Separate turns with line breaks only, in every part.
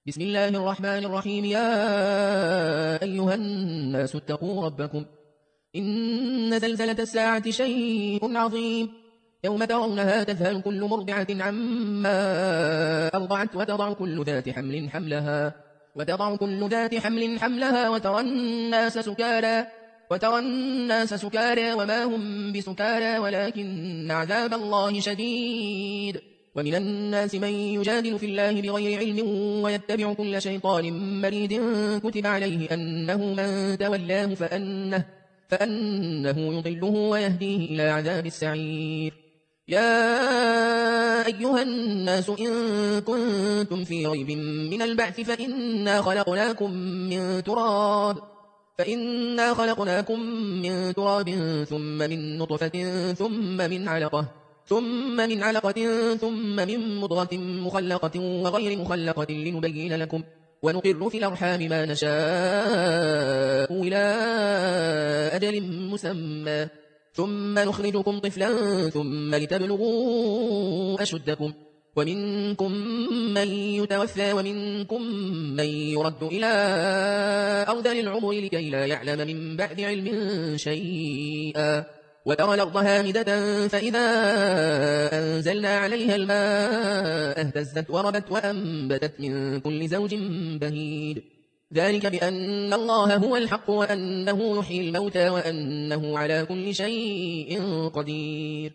بسم الله الرحمن الرحيم. يا أيها الناس اتقوا ربكم إن زلزلة الساعة شيء عظيم. يوم ترونها تذهل كل مرضعة عما أرضعت وتضع كل ذات حمل حملها وترى الناس سكارى وما هم بسكارى ولكن عذاب الله شديد. ومن الناس من يجادل في الله بغير علم ويتبع كل شيطان مريد كتب عليه أنه من تولاه فأنه يضله ويهديه إلى عذاب السعير. يا أيها الناس إن كنتم في ريب من البعث فإنا خلقناكم من تراب ثم من نطفة ثم من علقة ثم من مضغة مخلقة وغير مخلقة لنبين لكم ونقر في الأرحام ما نشاء إلى أجل مسمى ثم نخرجكم طفلا ثم لتبلغوا أشدكم ومنكم من يتوفى ومنكم من يرد إلى أرذل العمر لكي لا يعلم من بعد علم شيئا. وترى الأرض هامدة فإذا أنزلنا عليها الماء اهتزت وربت وأنبتت من كل زوج بهيج. ذلك بأن الله هو الحق وأنه يحيي الموتى وأنه على كل شيء قدير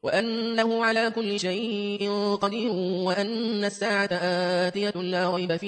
وأن الساعة آتية لا ريب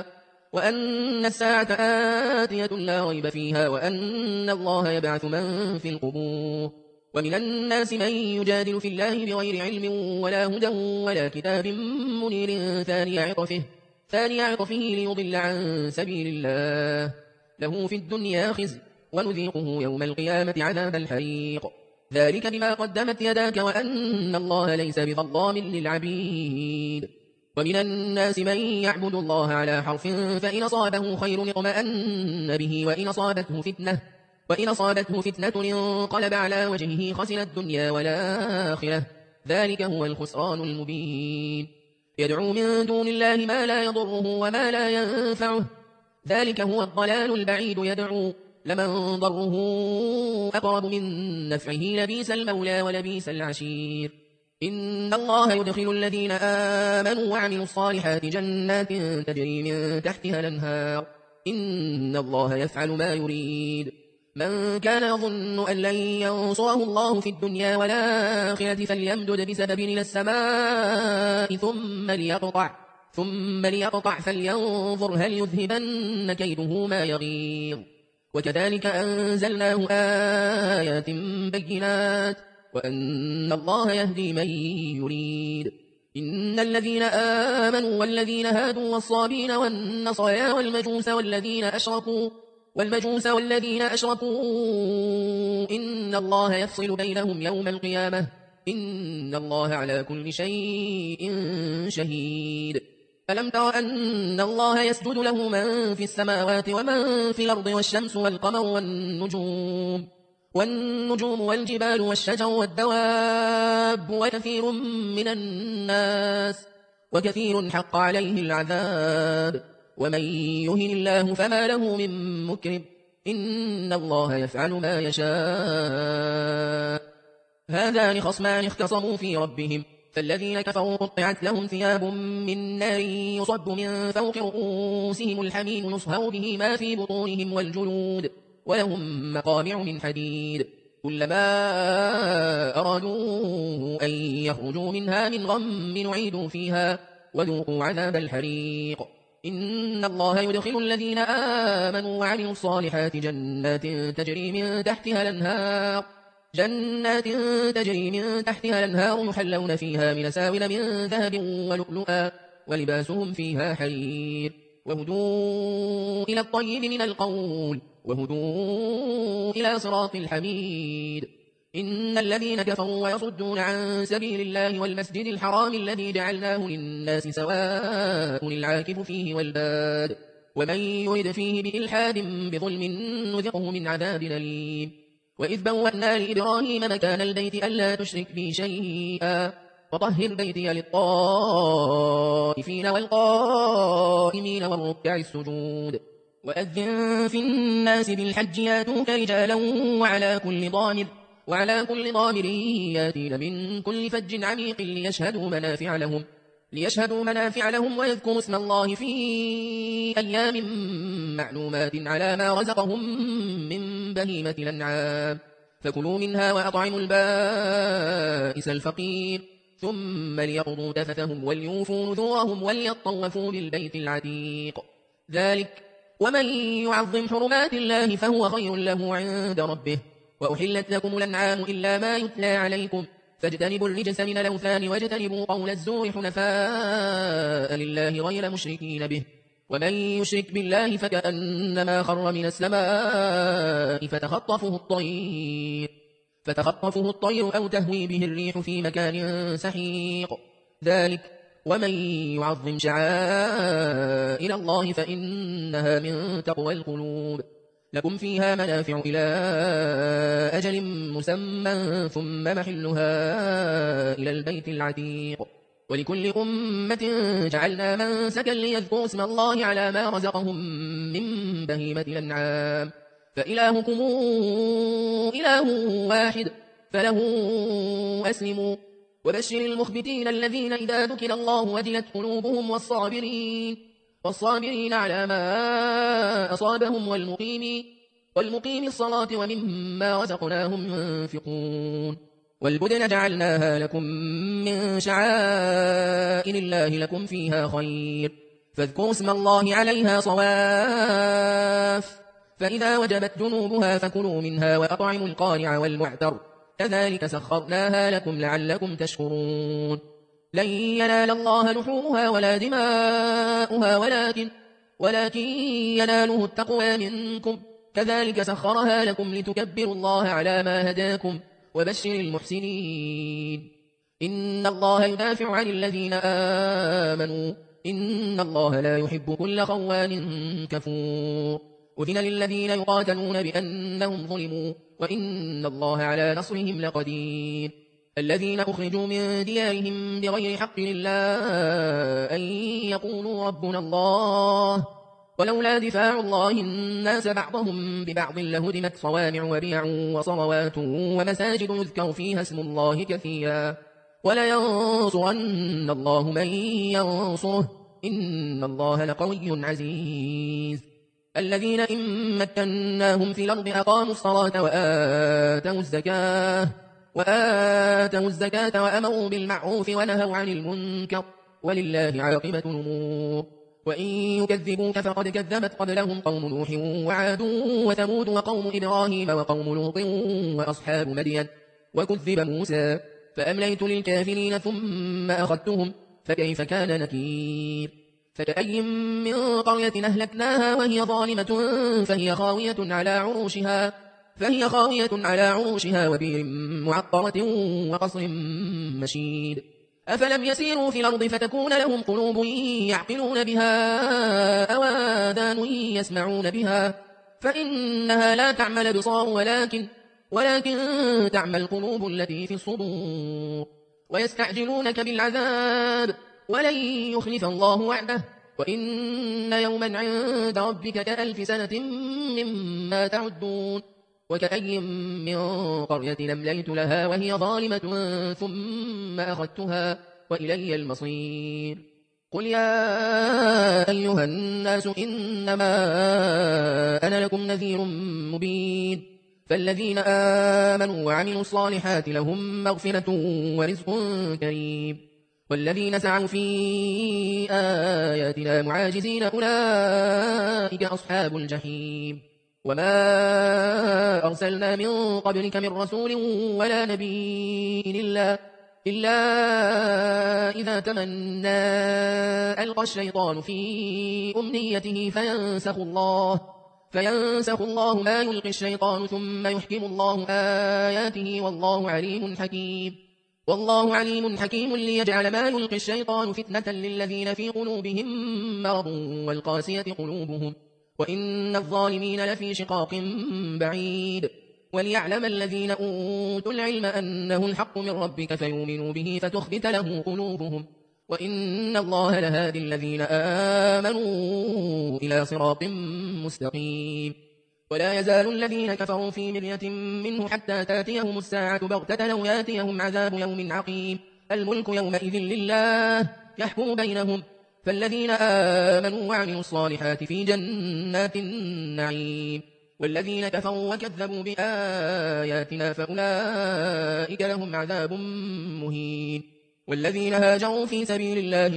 فيها وأن الله يبعث من في القبور. ومن الناس من يجادل في الله بغير علم ولا هدى ولا كتاب منير ثاني عطفه ليضل عن سبيل الله له في الدنيا خزي ونذيقه يوم القيامة عذاب الحريق. ذلك بما قدمت يداك وأن الله ليس بظلام للعبيد. ومن الناس من يعبد الله على حرف فإن أصابه خير اطمأن به وإن أصابته فتنة انقلب على وجهه خسر الدنيا والآخرة. ذلك هو الخسران المبين. يدعو من دون الله ما لا يضره وما لا ينفعه ذلك هو الضلال البعيد. يدعو لمن ضره أقرب من نفعه لبيس المولى ولبيس العشير. إن الله يدخل الذين آمنوا وعملوا الصالحات جنات تجري من تحتها الأنهار إن الله يفعل ما يريد. من كان يظن أن لن ينصره الله في الدنيا والآخرة فليمدد بسبب إلى السماء ثم ليقطع فلينظر هل يذهبن كيده ما يغيظ. وكذلك أنزلناه آيات بينات وأن الله يهدي من يريد. إن الذين آمنوا والذين هادوا والصابين والنصارى والمجوس والذين أشركوا إن الله يفصل بينهم يوم القيامة إن الله على كل شيء شهيد. ألم تر أن الله يسجد له من في السماوات ومن في الأرض والشمس والقمر والنجوم والجبال والشجر والدواب وكثير حق عليه العذاب ومن يهن الله فما له من مكرم إن الله يفعل ما يشاء. هذان خصمان اختصموا في ربهم فالذين كفروا قطعت لهم ثياب من نار يصب من فوق رؤوسهم الحميم يصهر به ما في بطونهم والجلود ولهم مقامع من حديد كلما أرادوا أن يخرجوا منها من غم نعيدوا فيها وذوقوا عذاب الحريق. إن الله يدخل الذين آمنوا وعملوا الصالحات جنات تجري من تحتها الأنهار يحلون فيها من أساور من ذهب ولؤلؤا ولباسهم فيها حرير وهدوا إلى الطيب من القول وهدوا إلى صراط الحميد. إن الذين كفروا ويصدون عن سبيل الله والمسجد الحرام الذي جعلناه للناس سواء العاكف فيه والباد ومن يرد فيه بإلحاد بظلم نذقه من عذاب أليم. وإذ بوأنا لإبراهيم مكان البيت ألا تشرك بي شيئا وطهر بيتي للطائفين والقائمين القائمين والركع السجود وأذن في الناس بالحج ياتوك رجالا وعلى كل ضامر ياتين من كل فج عميق ليشهدوا منافع لهم ويذكروا اسم الله في أيام معلومات على ما رزقهم من بهيمة الأنعام فكلوا منها وأطعموا البائس الفقير ثم ليقضوا تفثهم وليوفوا نذورهم وليطوفوا بالبيت العتيق ذلك ومن يعظم حرمات الله فهو خير له عند ربه وأحلت لكم الأنعام إلا ما يتلى عليكم فاجتنبوا الرجس من الأوثان واجتنبوا قول الزور حنفاء لله غير مشركين به ومن يشرك بالله فكأنما خر من السماء فتخطفه الطير أو تهوي به الريح في مكان سحيق ذلك ومن يعظم شعائر الله فإنها من تقوى القلوب لكم فيها منافع إلى أجل مسمى ثم محلها إلى البيت العتيق ولكل أمة جعلنا منسكا ليذكروا اسم الله على ما رزقهم من بهيمة الأنعام فإلهكم إله واحد فله أسلموا وبشر المخبتين الذين إذا ذكر الله وجلت قلوبهم والصابرين على ما أصابهم والمقيم الصلاة ومما رزقناهم ينفقون والبدن جعلناها لكم من شعائر الله لكم فيها خير فاذكروا اسم الله عليها صواف فإذا وجبت جنوبها فكلوا منها وأطعموا القانع والمعتر كذلك سخرناها لكم لعلكم تشكرون لن ينال الله لحومها ولا دماؤها ولكن يناله التقوى منكم كذلك سخرها لكم لتكبروا الله على ما هداكم وبشر المحسنين إن الله يدافع عن الذين آمنوا إن الله لا يحب كل خوان كفور أذن للذين يقاتلون بأنهم ظلموا وإن الله على نصرهم لقدير الذين أخرجوا من ديارهم بغير حق إلا أن يقولوا ربنا الله ولولا دفاع الله الناس بعضهم ببعض لهدمت صوامع وبيع وصلوات ومساجد يذكر فيها اسم الله كثيرا ولينصرن الله من ينصره إن الله لقوي عزيز الذين إن مكناهم في الأرض أقاموا الصلاة وآتوا الزكاة وأمروا بالمعروف ونهوا عن المنكر ولله عاقبة الأمور وإن يكذبوك فقد كذبت قبلهم قوم نوح وعاد وثمود وقوم إبراهيم وقوم لوط وأصحاب مدين وكذب موسى فأمليت للكافرين ثم أخذتهم فكيف كان نكير فكأي من قرية أهلكناها وهي ظالمة فهي خاوية على عروشها وبير معطرة وقصر مشيد أفلم يسيروا في الأرض فتكون لهم قلوب يعقلون بها أو آذان يسمعون بها فإنها لا تعمى الأبصار ولكن تعمى القلوب التي في الصدور ويستعجلونك بالعذاب ولن يخلف الله وعده وإن يوما عند ربك كألف سنة مما تعدون وكأي من قرية أمليت لها وهي ظالمة ثم أخذتها وإلي المصير قل يا أيها الناس إنما أنا لكم نذير مبين فالذين آمنوا وعملوا الصالحات لهم مغفرة ورزق كريم والذين سعوا في آياتنا معاجزين أولئك أصحاب الجحيم وما أرسلنا من قبلك من رسول ولا نبي إلا إذا تمنى ألقى الشيطان في أمنيته فينسخ الله ما يلقي الشيطان ثم يحكم الله آياته والله عليم حكيم ليجعل ما يلقي الشيطان فتنة للذين في قلوبهم مرض والقاسية قلوبهم وإن الظالمين لفي شقاق بعيد وليعلم الذين أوتوا العلم أنه الحق من ربك فيؤمنوا به فتخبت له قلوبهم وإن الله لهادي الذين آمنوا إلى صراط مستقيم. ولا يزال الذين كفروا في مرية منه حتى تاتيهم الساعة بغتة أو ياتيهم عذاب يوم عقيم. الملك يومئذ لله يحكم بينهم، فالذين آمنوا وعملوا الصالحات في جنات النعيم، والذين كفروا وكذبوا بآياتنا فأولئك لهم عذاب مهين. والذين هاجروا في سبيل الله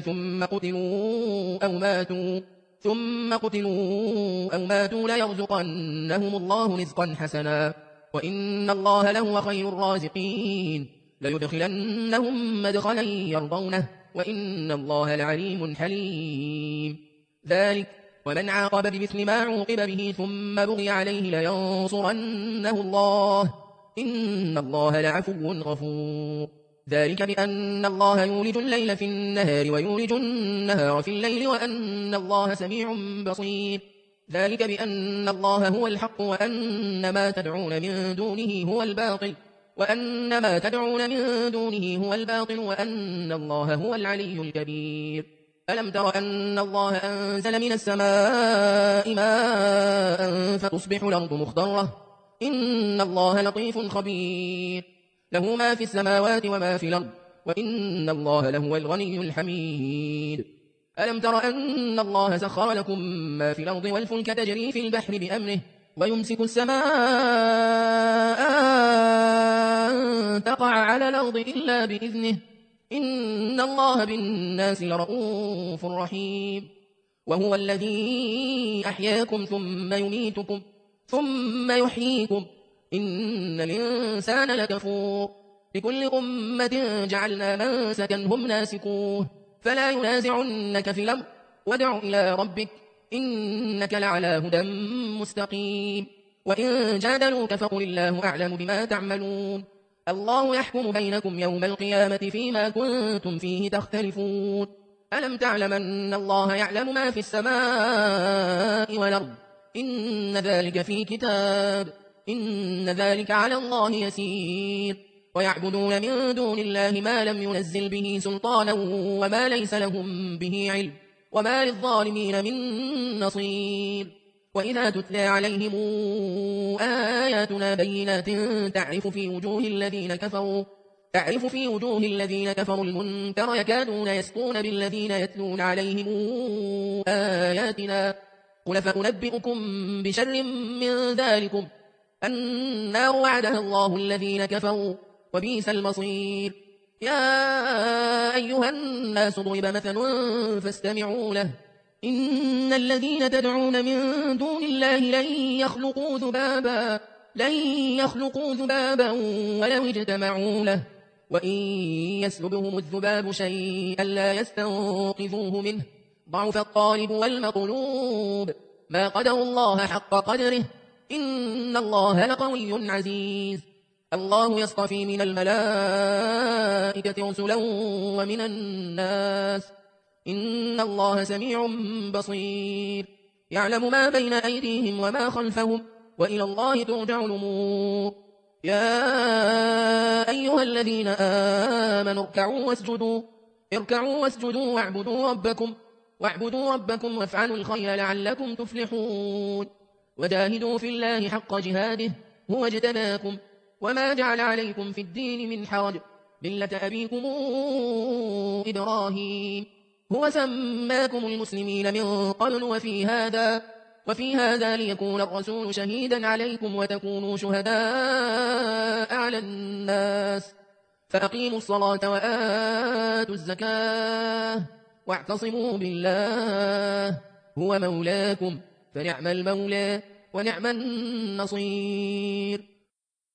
ثم قتلوا أو ماتوا ليرزقنهم الله رزقا حسنا، وإن الله لهو خير الرازقين. ليدخلنهم مدخلا يرضونه، وإن الله لعليم حليم. ذلك ومن عاقب بمثل ما عوقب به ثم بغي عليه لينصرنه الله، إن الله لعفو غفور. ذلك بأن الله يولج الليل في النهار ويولج النهار في الليل وأن الله سميع بصير. ذلك بأن الله هو الحق وأن ما تدعون من دونه هو الباطل وأن الله هو العلي الكبير. ألم تر أن الله أنزل من السماء ماء فتصبح الأرض مخضرة؟ إن الله لطيف خبير، له ما في السماوات وما في الأرض، وإن الله لهو الغني الحميد. ألم تر أن الله سخر لكم ما في الأرض والفلك تجري في البحر بأمره، ويمسك السماء أن تقع على الأرض إلا بإذنه، إن الله بالناس لرؤوف رحيم. وهو الذي أحياكم ثم يميتكم ثم يحييكم، إن الإنسان لكفور. لكل أمة جعلنا منسكا هم ناسكوه، فلا ينازعنك في الأمر، وادع إلى ربك إنك لعلى هدى مستقيم. وإن جادلوك فقل الله أعلم بما تعملون، الله يحكم بينكم يوم القيامة فيما كنتم فيه تختلفون. ألم تعلم أن الله يعلم ما في السماء والأرض؟ إن ذلك في كتاب، إن ذلك على الله يسير. ويعبدون من دون الله ما لم ينزل به سلطانا وما ليس لهم به علم، وما للظالمين من نصير. وإذا تتلى عليهم آياتنا بينات تعرف في وجوه الذين كفروا المنكر يكادون يسقون بالذين يتلون عليهم آياتنا. قل فأنبئكم بشر من ذلكم النار وعدها الله الذين كفروا وبئس المصير. يا أيها الناس ضرب مثل فاستمعوا له، إن الذين تدعون من دون الله لن يخلقوا ذبابا ولو اجتمعوا له، وإن يسلبهم الذباب شيئا لا يستنقذوه منه، ضعف الطالب والمطلوب، ما قدروا الله حق قدره، إن الله لقوي عزيز. الله يصطفي من الملائكة رسلا ومن الناس، إن الله سميع بصير. يعلم ما بين أيديهم وما خلفهم، وإلى الله ترجع الأمور. يا أيها الذين آمنوا اركعوا واسجدوا واعبدوا ربكم وافعلوا الخير لعلكم تفلحون. وجاهدوا في الله حق جهاده هو اجتباكم وما جعل عليكم في الدين من حرج، ملة أبيكم إبراهيم هو سماكم المسلمين من قبل وفي هذا ليكون الرسول شهيدا عليكم وتكونوا شهداء على الناس. فأقيموا الصلاة وآتوا الزكاة واعتصموا بالله هو مولاكم، فنعم المولى ونعم النصير.